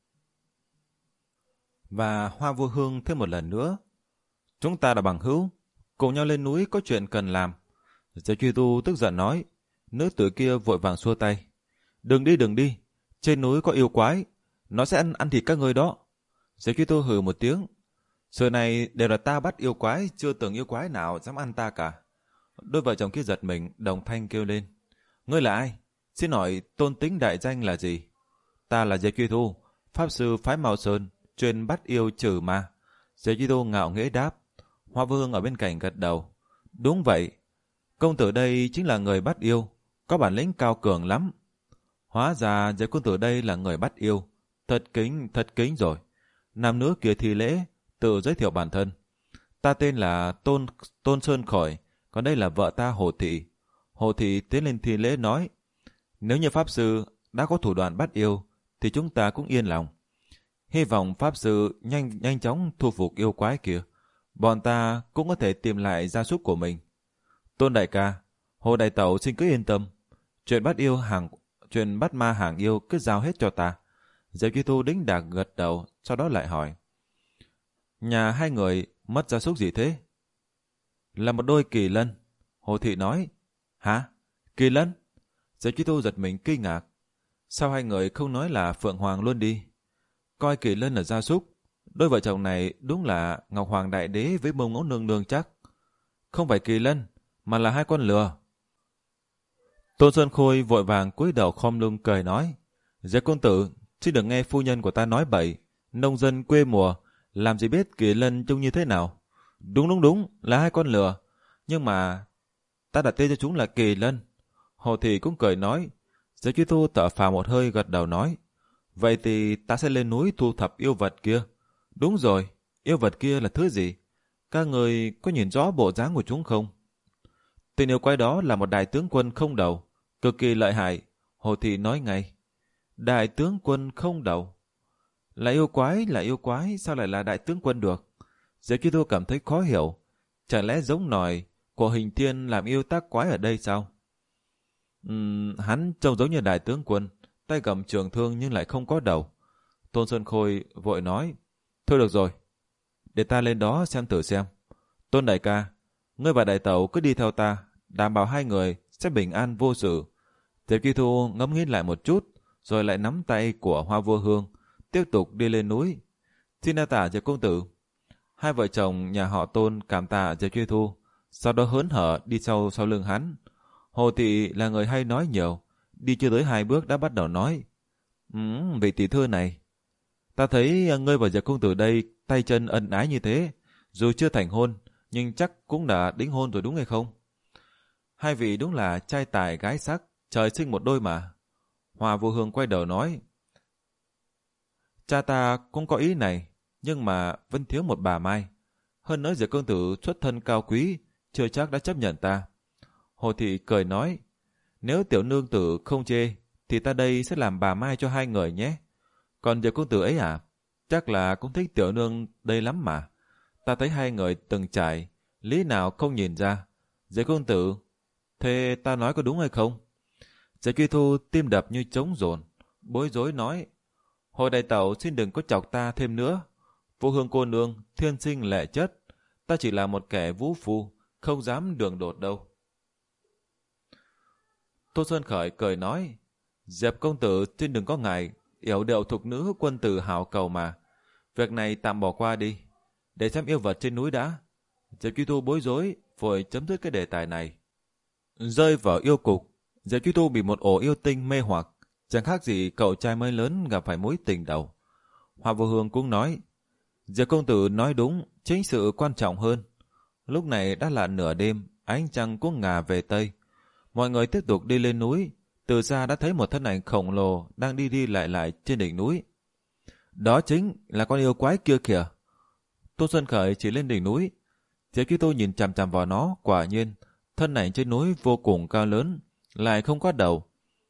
Và Hoa Vô Hương thêm một lần nữa. Chúng ta là bằng hữu, cùng nhau lên núi có chuyện cần làm. Diệp Chi Thu tức giận nói. Nữ tử kia vội vàng xua tay. Đừng đi, đừng đi, trên núi có yêu quái, nó sẽ ăn, ăn thịt các ngươi đó. Diệp Chi Thu hừ một tiếng. Xưa này đều là ta bắt yêu quái, chưa từng yêu quái nào dám ăn ta cả. Đôi vợ chồng kia giật mình, đồng thanh kêu lên. Ngươi là ai? Xin hỏi tôn tính đại danh là gì? Ta là Diệp Truy Thu, pháp sư phái Mao Sơn, chuyên bắt yêu trừ ma. Diệp Truy Thu ngạo nghễ đáp. Hoa Vương ở bên cạnh gật đầu. Đúng vậy, công tử đây chính là người bắt yêu, có bản lĩnh cao cường lắm. Hóa ra Diệp công tử đây là người bắt yêu. Thật kính, thật kính rồi. Nam nữ kia thi lễ, tự giới thiệu bản thân. Ta tên là Tôn Tôn Sơn Khởi, còn đây là vợ ta Hồ Thị. Hồ Thị tiến lên thi lễ nói, nếu như Pháp Sư đã có thủ đoạn bắt yêu, thì chúng ta cũng yên lòng. Hy vọng Pháp Sư nhanh nhanh chóng thu phục yêu quái kia. Bọn ta cũng có thể tìm lại gia súc của mình. Tôn đại ca, Hồ đại tẩu xin cứ yên tâm. Chuyện bắt yêu hàng, chuyện bắt ma hàng yêu cứ giao hết cho ta. Diệp Truy Thu đính đạc gật đầu, sau đó lại hỏi. Nhà hai người mất gia súc gì thế? Là một đôi kỳ lân. Hồ Thị nói. Hả? Kỳ lân? Diệp Truy Thu giật mình kinh ngạc. Sao hai người không nói là Phượng Hoàng luôn đi? Coi kỳ lân là gia súc. Đôi vợ chồng này đúng là Ngọc Hoàng Đại Đế với Mông Ngẫu Nương Nương chắc. Không phải kỳ lân, mà là hai con lừa. Tôn Sơn Khôi vội vàng cúi đầu khom lưng cười nói. Diệp công tử, xin đừng nghe phu nhân của ta nói bậy. Nông dân quê mùa, làm gì biết kỳ lân trông như thế nào. Đúng đúng đúng, là hai con lừa. Nhưng mà ta đặt tên cho chúng là kỳ lân. Hồ Thị cũng cười nói. Diệp Truy Thu thở phào một hơi gật đầu nói. Vậy thì ta sẽ lên núi thu thập yêu vật kia. Đúng rồi, yêu vật kia là thứ gì? Các người có nhìn rõ bộ dáng của chúng không? Tên yêu quái đó là một đại tướng quân không đầu, cực kỳ lợi hại. Hồ Thị nói ngay. Đại tướng quân không đầu? Là yêu quái, là yêu quái, sao lại là đại tướng quân được? Diệp Truy Thu cảm thấy khó hiểu. Chẳng lẽ giống nòi của Hình Thiên làm yêu tác quái ở đây sao? Uhm, hắn trông giống như đại tướng quân, tay cầm trường thương nhưng lại không có đầu. Tôn Sơn Khôi vội nói. Thôi được rồi, để ta lên đó xem thử xem. Tôn đại ca, ngươi và đại tẩu cứ đi theo ta, đảm bảo hai người sẽ bình an vô sự. Diệp Truy Thu ngẫm nghĩ lại một chút, rồi lại nắm tay của Hoa Vô Hương, tiếp tục đi lên núi. Xin đa tạ Diệp công tử. Hai vợ chồng nhà họ Tôn cảm tạ Diệp Truy Thu, sau đó hớn hở đi sau sau lưng hắn. Hồ Thị là người hay nói nhiều, đi chưa tới hai bước đã bắt đầu nói. Ừm, vị tỷ thư này, ta thấy ngươi và Diệp công tử đây tay chân ân ái như thế, dù chưa thành hôn, nhưng chắc cũng đã đính hôn rồi đúng hay không? Hai vị đúng là trai tài gái sắc, trời sinh một đôi mà. Hoa Vô Hương quay đầu nói. Cha ta cũng có ý này, nhưng mà vẫn thiếu một bà Mai. Hơn nữa Diệp công tử xuất thân cao quý, chưa chắc đã chấp nhận ta. Hồ Thị cười nói. Nếu tiểu nương tử không chê, thì ta đây sẽ làm bà Mai cho hai người nhé. Còn Diệp công tử ấy à? Chắc là cũng thích tiểu nương đây lắm mà. Ta thấy hai người từng trải, lý nào không nhìn ra. Diệp công tử, thế ta nói có đúng hay không? Diệp Truy Thu tim đập như trống dồn, bối rối nói. Hồi đại tẩu xin đừng có chọc ta thêm nữa. Vô Hương cô nương, thiên sinh lệ chất. Ta chỉ là một kẻ vũ phu, không dám đường đột đâu. Tô Sơn Khởi cười nói. Diệp công tử xin đừng có ngại, yểu điệu thục nữ quân tử hảo cầu mà. Việc này tạm bỏ qua đi, để xem yêu vật trên núi đã. Diệp Truy Thu bối rối, vội chấm dứt cái đề tài này. Rơi vào yêu cục, Diệp Truy Thu bị một ổ yêu tinh mê hoặc, chẳng khác gì cậu trai mới lớn gặp phải mối tình đầu. Hoa Vô Hương cũng nói, Diệp công tử nói đúng, chính sự quan trọng hơn. Lúc này đã là nửa đêm, ánh trăng cũng ngả về tây. Mọi người tiếp tục đi lên núi, từ xa đã thấy một thân ảnh khổng lồ đang đi đi lại lại trên đỉnh núi. Đó chính là con yêu quái kia kìa. Tô Xuân Khởi chỉ lên đỉnh núi. Diệp Truy Thu nhìn chằm chằm vào nó, quả nhiên thân ảnh trên núi vô cùng cao lớn, lại không có đầu.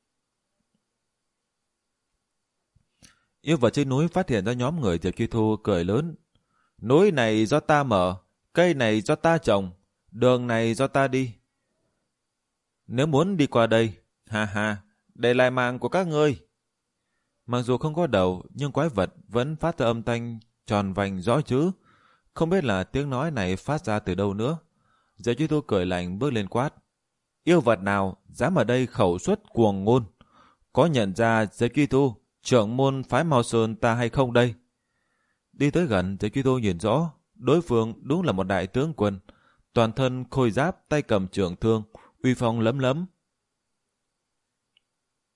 Yêu vật trên núi phát hiện ra nhóm người Diệp Truy Thu cười lớn. Núi này do ta mở, cây này do ta trồng, đường này do ta đi. Nếu muốn đi qua đây, ha ha, để lại mạng của các ngươi. Mặc dù không có đầu, nhưng quái vật vẫn phát ra âm thanh tròn vành rõ chữ. Không biết là tiếng nói này phát ra từ đâu nữa. Diệp Truy Thu cười lạnh bước lên quát. Yêu vật nào dám ở đây khẩu suất cuồng ngôn? Có nhận ra Diệp Truy Thu, trưởng môn phái Mao Sơn ta hay không đây? Đi tới gần, Diệp Truy Thu nhìn rõ, đối phương đúng là một đại tướng quân, toàn thân khôi giáp, tay cầm trường thương, uy phong lấm lấm.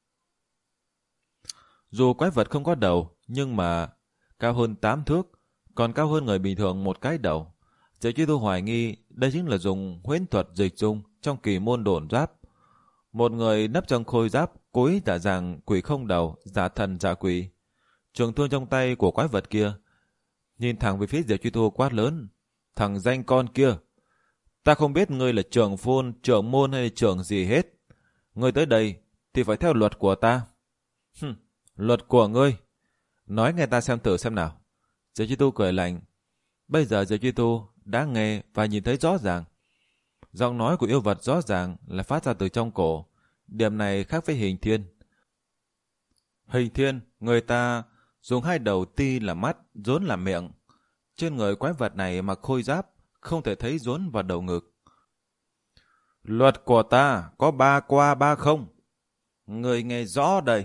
Dù quái vật không có đầu, nhưng mà cao hơn tám thước, còn cao hơn người bình thường một cái đầu. Diệp Chi Thu hoài nghi đây chính là dùng huyễn thuật dịch dung trong kỳ môn độn giáp. Một người nấp trong khôi giáp, cố ý giả dạng quỷ không đầu, giả thần giả quỷ. Trường thương trong tay của quái vật kia nhìn thẳng về phía Diệp Chi Thu quát lớn: "Thằng danh con kia, ta không biết ngươi là trưởng phôn, trưởng môn hay trưởng gì hết. Ngươi tới đây thì phải theo luật của ta." "Hừm, luật của ngươi? Nói nghe ta xem thử xem nào." Diệp Chi Thu cười lạnh. Bây giờ Diệp Chi Thu đã nghe và nhìn thấy rõ ràng. Giọng nói của yêu vật rõ ràng là phát ra từ trong cổ. Điểm này khác với Hình Thiên. Hình Thiên, người ta dùng hai đầu ti là mắt, rốn là miệng. Trên người quái vật này mặc khôi giáp, không thể thấy rốn vào đầu ngực. "Luật của ta có ba qua ba không. Người nghe rõ đây."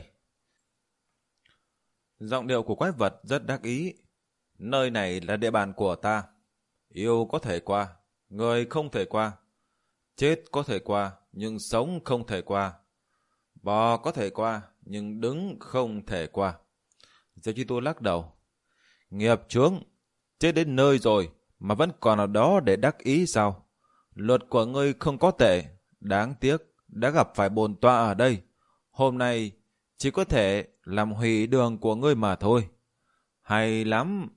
Giọng điệu của quái vật rất đắc ý. "Nơi này là địa bàn của ta. Yêu có thể qua, người không thể qua. Chết có thể qua, nhưng sống không thể qua. Bò có thể qua, nhưng đứng không thể qua." Diệp Chi Tu lắc đầu. "Nghiệp chướng, chết đến nơi rồi mà vẫn còn ở đó để đắc ý sao? Luật của ngươi không có tệ, đáng tiếc đã gặp phải bổn tọa ở đây. Hôm nay chỉ có thể làm hủy đường của ngươi mà thôi. Hay lắm.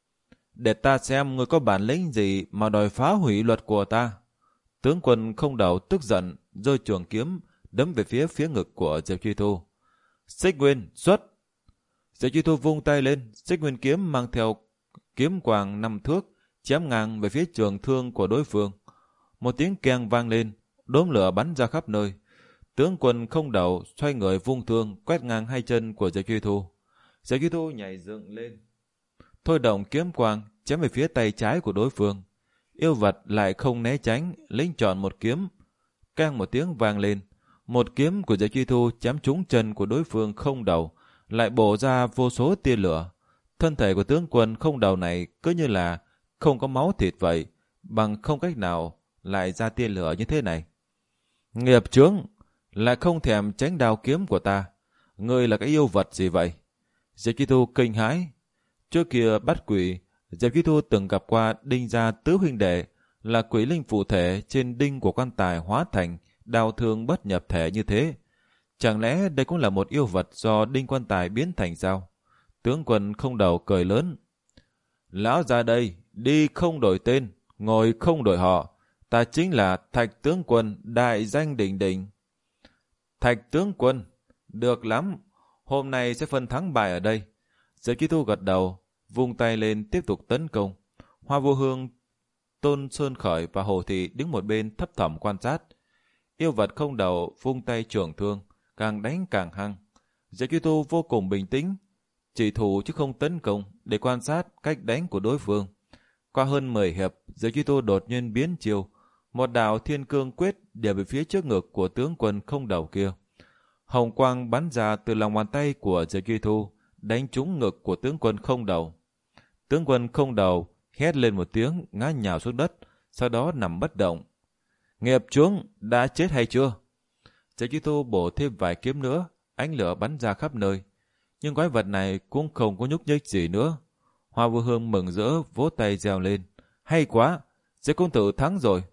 Để ta xem ngươi có bản lĩnh gì mà đòi phá hủy luật của ta." Tướng quân không đầu tức giận, giơ trường kiếm đấm về phía phía ngực của Diệp Chi Thu. "Xích Nguyên xuất!" Diệp Chi Thu vung tay lên, xích nguyên kiếm mang theo kiếm quàng năm thước, chém ngang về phía trường thương của đối phương. Một tiếng keng vang lên, đốm lửa bắn ra khắp nơi. Tướng quân không đầu xoay người vung thương quét ngang hai chân của Diệp Chi Thu. Diệp Chi Thu nhảy dựng lên, thôi động kiếm quang chém về phía tay trái của đối phương. Yêu vật lại không né tránh, lính chọn một kiếm. Keng một tiếng vang lên, một kiếm của Diệp Chi Thu chém trúng chân của đối phương không đầu, lại bổ ra vô số tia lửa. Thân thể của tướng quân không đầu này cứ như là không có máu thịt vậy, bằng không cách nào lại ra tia lửa như thế này. "Nghiệp chướng, lại không thèm tránh đao kiếm của ta. Ngươi là cái yêu vật gì vậy?" Diệp Chi Thu kinh hãi. Trước kia bắt quỷ, Diệp Chi Thu từng gặp qua Đinh gia tứ huynh đệ, là quỷ linh phụ thể trên đinh của quan tài hóa thành đao thương bất nhập thể như thế. Chẳng lẽ đây cũng là một yêu vật do đinh quan tài biến thành sao? Tướng quân không đầu cười lớn. "Lão ra đây, đi không đổi tên, ngồi không đổi họ. Ta chính là Thạch tướng quân đại danh đỉnh đỉnh." "Thạch tướng quân, được lắm. Hôm nay sẽ phân thắng bại ở đây." Diệp Chi Thu gật đầu, vung tay lên tiếp tục tấn công. Hoa Vô Hương, Tôn Sơn Khởi và Hồ Thị đứng một bên thấp thỏm quan sát. Yêu vật không đầu vung tay trường thương, càng đánh càng hăng. Diệp Chi Thu vô cùng bình tĩnh, chỉ thủ chứ không tấn công, để quan sát cách đánh của đối phương. Qua hơn mười hiệp, Diệp Chi Thu đột nhiên biến chiêu, một đạo thiên cương quyết điểm về phía trước ngực của tướng quân không đầu kia. Hồng quang bắn ra từ lòng bàn tay của Diệp Chi Thu, đánh trúng ngực của tướng quân không đầu. Tướng quân không đầu hét lên một tiếng, ngã nhào xuống đất, sau đó nằm bất động. "Nghiệp chướng, đã chết hay chưa?" Diệp Chi Thu bổ thêm vài kiếm nữa, ánh lửa bắn ra khắp nơi. Nhưng quái vật này cũng không có nhúc nhích gì nữa. Hoa Vô Hương mừng rỡ vỗ tay reo lên. "Hay quá, Diệp công tử thắng rồi."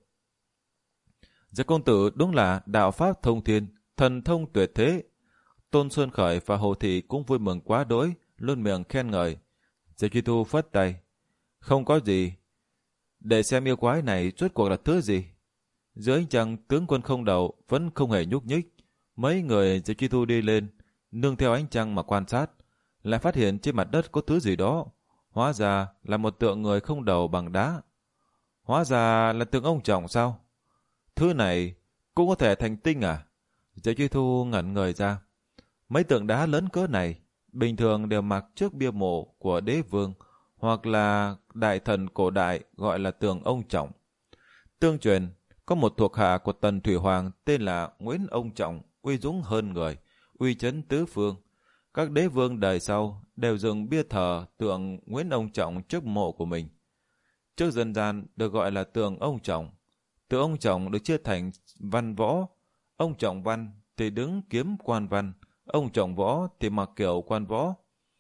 Diệp công tử đúng là đạo pháp thông thiên, thần thông tuyệt thế. Tôn Xuân Khởi và Hồ Thị cũng vui mừng quá đỗi, luôn miệng khen ngợi. Diệp Chi Thu phất tay. "Không có gì. Để xem yêu quái này rốt cuộc là thứ gì." Dưới ánh trăng, tướng quân không đầu vẫn không hề nhúc nhích. Mấy người Diệp Chi Thu đi lên, nương theo ánh trăng mà quan sát, lại phát hiện trên mặt đất có thứ gì đó. Hóa ra là một tượng người không đầu bằng đá. Hóa ra là tượng ông Trọng sao? Thứ này cũng có thể thành tinh à? Diệp Chi Thu ngẩn người ra. Mấy tượng đá lớn cỡ này bình thường đều mặc trước bia mộ của đế vương hoặc là đại thần cổ đại gọi là tượng ông Trọng. Tương truyền có một thuộc hạ của Tần Thủy Hoàng tên là Nguyễn Ông Trọng, uy dũng hơn người, uy chấn tứ phương. Các đế vương đời sau đều dựng bia thờ tượng Nguyễn Ông Trọng trước mộ của mình. Trước dân gian được gọi là tượng ông Trọng. Tượng ông Trọng được chia thành văn võ. Ông Trọng văn thì đứng kiếm quan văn, Ông trọng võ thì mặc kiểu quan võ.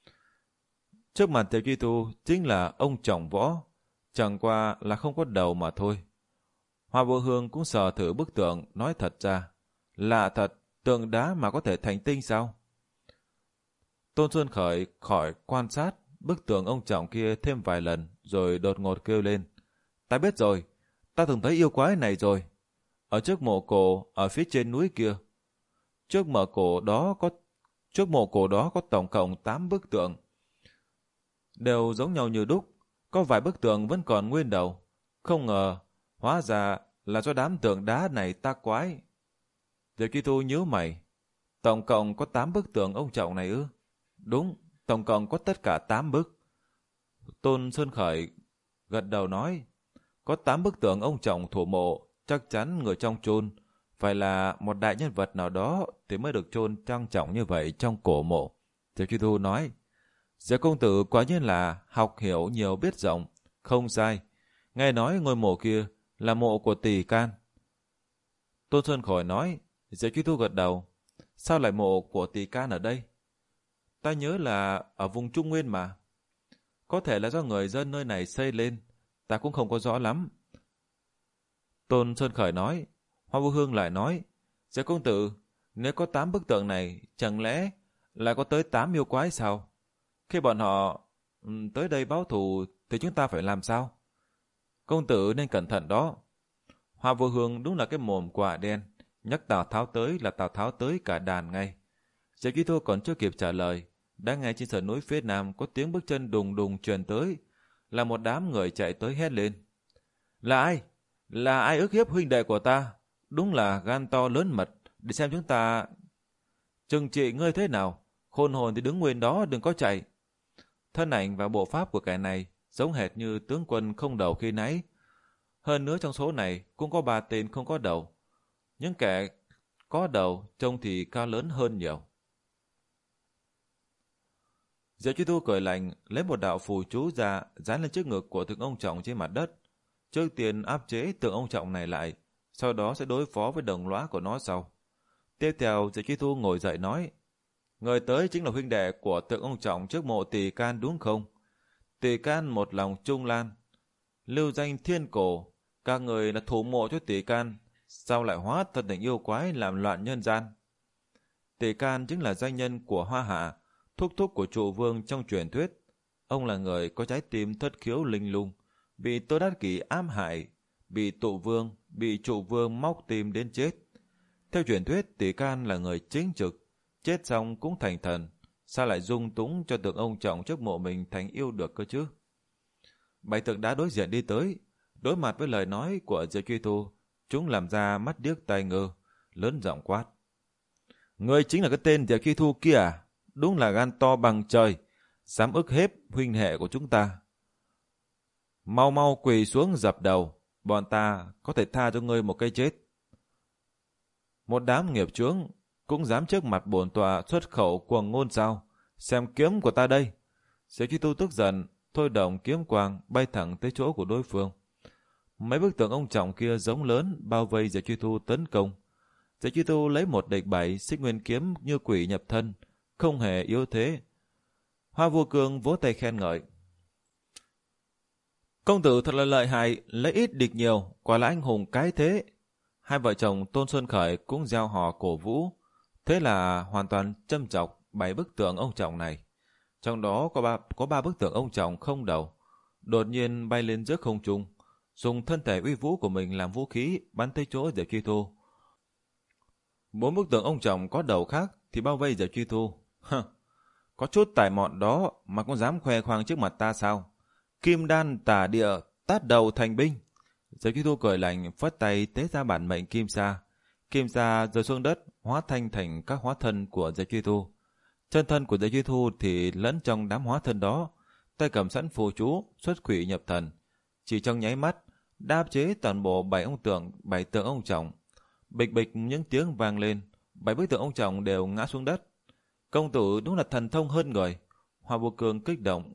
Trước mặt Diệp Truy Thu chính là ông trọng võ, chẳng qua là không có đầu mà thôi. Hoa Vô Hương cũng sờ thử bức tượng, nói thật ra. Lạ thật, tượng đá mà có thể thành tinh sao? Tôn Xuân Khởi khỏi quan sát bức tượng ông trọng kia thêm vài lần, rồi đột ngột kêu lên. Ta biết rồi, ta từng thấy yêu quái này rồi. Ở trước mộ cổ, ở phía trên núi kia. Trước mộ cổ đó có trước mộ cổ đó có tổng cộng tám bức tượng. Đều giống nhau như đúc, có vài bức tượng vẫn còn nguyên đầu. Không ngờ, hóa ra là do đám tượng đá này tác quái. Diệp Truy Thu nhíu mày. Tổng cộng có tám bức tượng ông trọng này ư? Đúng, tổng cộng có tất cả tám bức. Tôn Sơn Khởi gật đầu nói, có tám bức tượng ông trọng thổ mộ, chắc chắn người trong chôn phải là một đại nhân vật nào đó thì mới được chôn trang trọng như vậy trong cổ mộ. Diệp Truy Thu nói, Diệp công tử quả nhiên là học hiểu nhiều biết rộng, không sai. Nghe nói ngôi mộ kia là mộ của Tỳ Can. Tôn Sơn Khởi nói, Diệp Truy Thu gật đầu, sao lại mộ của Tỳ Can ở đây? Ta nhớ là ở vùng Trung Nguyên mà. Có thể là do người dân nơi này xây lên, ta cũng không có rõ lắm. Tôn Sơn Khởi nói. Hoa Vô Hương lại nói, Diệp công tử, nếu có tám bức tượng này, chẳng lẽ lại có tới tám yêu quái sao? Khi bọn họ um, tới đây báo thù thì chúng ta phải làm sao? Công tử nên cẩn thận đó. Hoa Vô Hương đúng là cái mồm quả đen, nhắc Tào Tháo tới là Tào Tháo tới cả đàn ngay. Diệp Truy Thu còn chưa kịp trả lời, đã nghe trên sườn núi phía nam có tiếng bước chân đùng đùng truyền tới, là một đám người chạy tới hét lên. Là ai? Là ai ức hiếp huynh đệ của ta? Đúng là gan to lớn mật, để xem chúng ta trừng trị ngươi thế nào. Khôn hồn thì đứng nguyên đó, đừng có chạy. Thân ảnh và bộ pháp của kẻ này giống hệt như tướng quân không đầu khi nãy. Hơn nữa trong số này cũng có ba tên không có đầu. Những kẻ có đầu trông thì cao lớn hơn nhiều. Diệp Truy Thu cười lạnh, lấy một đạo phù chú ra dán lên trước ngực của tượng ông trọng trên mặt đất. Trước tiên áp chế tượng ông trọng này lại, sau đó sẽ đối phó với đồng lõa của nó sau. Tiếp theo Diệp Truy Thu ngồi dậy nói, người tới chính là huynh đệ của tượng ông trọng trước mộ Tỳ Can đúng không? Tỳ Can một lòng trung lan, lưu danh thiên cổ, các người là thủ mộ cho Tỳ Can, sao lại hóa thân thành yêu quái làm loạn nhân gian? Tỳ Can chính là danh nhân của Hoa Hạ, thúc thúc của trụ vương trong truyền thuyết. Ông là người có trái tim thất khiếu linh lung, bị Tô Đát Kỷ ám hại, bị tụ vương, bị trụ vương móc tim đến chết. Theo truyền thuyết, Tỳ Can là người chính trực, chết xong cũng thành thần, sao lại dung túng cho tượng ông trọng trước mộ mình thành yêu được cơ chứ? Bảy tượng đá đối diện đi tới, đối mặt với lời nói của Diệp Truy Thu, chúng làm ra mắt điếc tai ngơ, lớn giọng quát. Ngươi chính là cái tên Diệp Truy Thu kia à? Đúng là gan to bằng trời, dám ức hiếp huynh hệ của chúng ta. Mau mau quỳ xuống dập đầu, bọn ta có thể tha cho ngươi một cái chết. Một đám nghiệp chướng cũng dám trước mặt bổn tọa xuất khẩu cuồng ngôn sao? Xem kiếm của ta đây. Diệp Truy Thu tức giận, thôi động kiếm quang bay thẳng tới chỗ của đối phương. Mấy bức tượng ông trọng kia giống lớn bao vây Diệp Truy Thu tấn công. Diệp Truy Thu lấy một địch bảy, xích nguyên kiếm như quỷ nhập thân, không hề yếu thế. Hoa Vô Cương vỗ tay khen ngợi. Công tử thật là lợi hại, lấy ít địch nhiều, quả là anh hùng cái thế. Hai vợ chồng Tôn Xuân Khởi cũng gieo hò cổ vũ. Thế là hoàn toàn châm chọc bảy bức tượng ông trọng này. Trong đó có ba, có ba bức tượng ông trọng không đầu, đột nhiên bay lên giữa không trung, dùng thân thể uy vũ của mình làm vũ khí bắn tới chỗ Diệp Truy Thu. Bốn bức tượng ông trọng có đầu khác thì bao vây Diệp Truy Thu. Có chút tài mọn đó mà cũng dám khoe khoang trước mặt ta sao? Kim đan tả địa, tát đầu thành binh. Diệp Truy Thu cười lạnh, phất tay tế ra bản mệnh kim sa. Kim sa rơi xuống đất, hóa thành thành các hóa thân của Diệp Truy Thu. Chân thân của Diệp Truy Thu thì lẫn trong đám hóa thân đó, tay cầm sẵn phù chú, xuất quỷ nhập thần. Chỉ trong nháy mắt, đáp chế toàn bộ bảy ông tượng, bảy tượng ông trọng. Bịch bịch những tiếng vang lên, bảy bức tượng ông trọng đều ngã xuống đất. Công tử đúng là thần thông hơn người. Hoa Vô Cương kích động.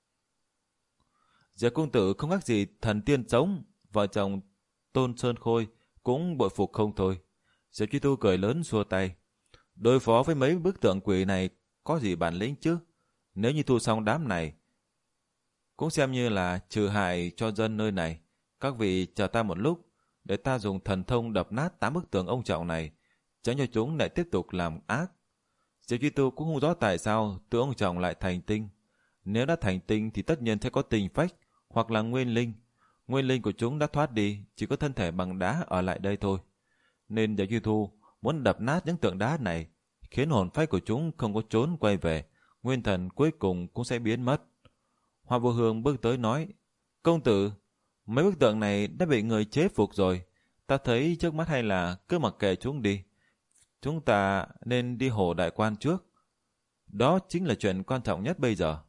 Diệp công tử không khác gì thần tiên sống. Vợ chồng Tôn Sơn Khôi cũng bội phục không thôi. Diệp Truy Thu cười lớn xua tay. Đối phó với mấy bức tượng quỷ này có gì bản lĩnh chứ? Nếu như thu xong đám này, cũng xem như là trừ hại cho dân nơi này. Các vị chờ ta một lúc, để ta dùng thần thông đập nát tám bức tượng ông trọng này, tránh cho chúng lại tiếp tục làm ác. Diệp Duy Tu cũng không rõ tại sao tượng ông trọng lại thành tinh. Nếu đã thành tinh thì tất nhiên sẽ có tình phách hoặc là nguyên linh. Nguyên linh của chúng đã thoát đi, chỉ có thân thể bằng đá ở lại đây thôi. Nên Diệp Duy Tu muốn đập nát những tượng đá này, khiến hồn phách của chúng không có trốn quay về, nguyên thần cuối cùng cũng sẽ biến mất. Hoa Vô Hương bước tới nói, công tử, mấy bức tượng này đã bị người chế phục rồi. Ta thấy trước mắt hay là cứ mặc kệ chúng đi. Chúng ta nên đi hồ đại quan trước. Đó chính là chuyện quan trọng nhất bây giờ.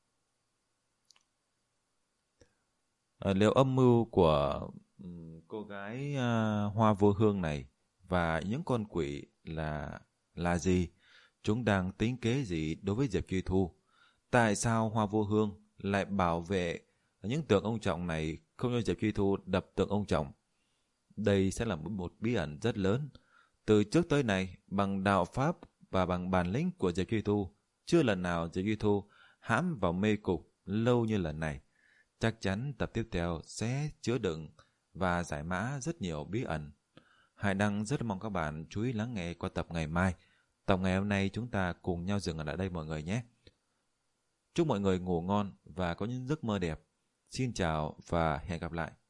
À, liệu âm mưu của um, cô gái uh, Hoa Vô Hương này và những con quỷ là là gì? Chúng đang tính kế gì đối với Diệp Truy Thu? Tại sao Hoa Vô Hương lại bảo vệ những tượng ông trọng này, không cho Diệp Truy Thu đập tượng ông trọng? Đây sẽ là một bí ẩn rất lớn. Từ trước tới nay, bằng đạo pháp và bằng bản lĩnh của Diệp Truy Thu, chưa lần nào Diệp Truy Thu hãm vào mê cục lâu như lần này. Chắc chắn tập tiếp theo sẽ chứa đựng và giải mã rất nhiều bí ẩn. Hải Đăng rất mong các bạn chú ý lắng nghe qua tập ngày mai. Tập ngày hôm nay chúng ta cùng nhau dừng ở đây mọi người nhé. Chúc mọi người ngủ ngon và có những giấc mơ đẹp. Xin chào và hẹn gặp lại.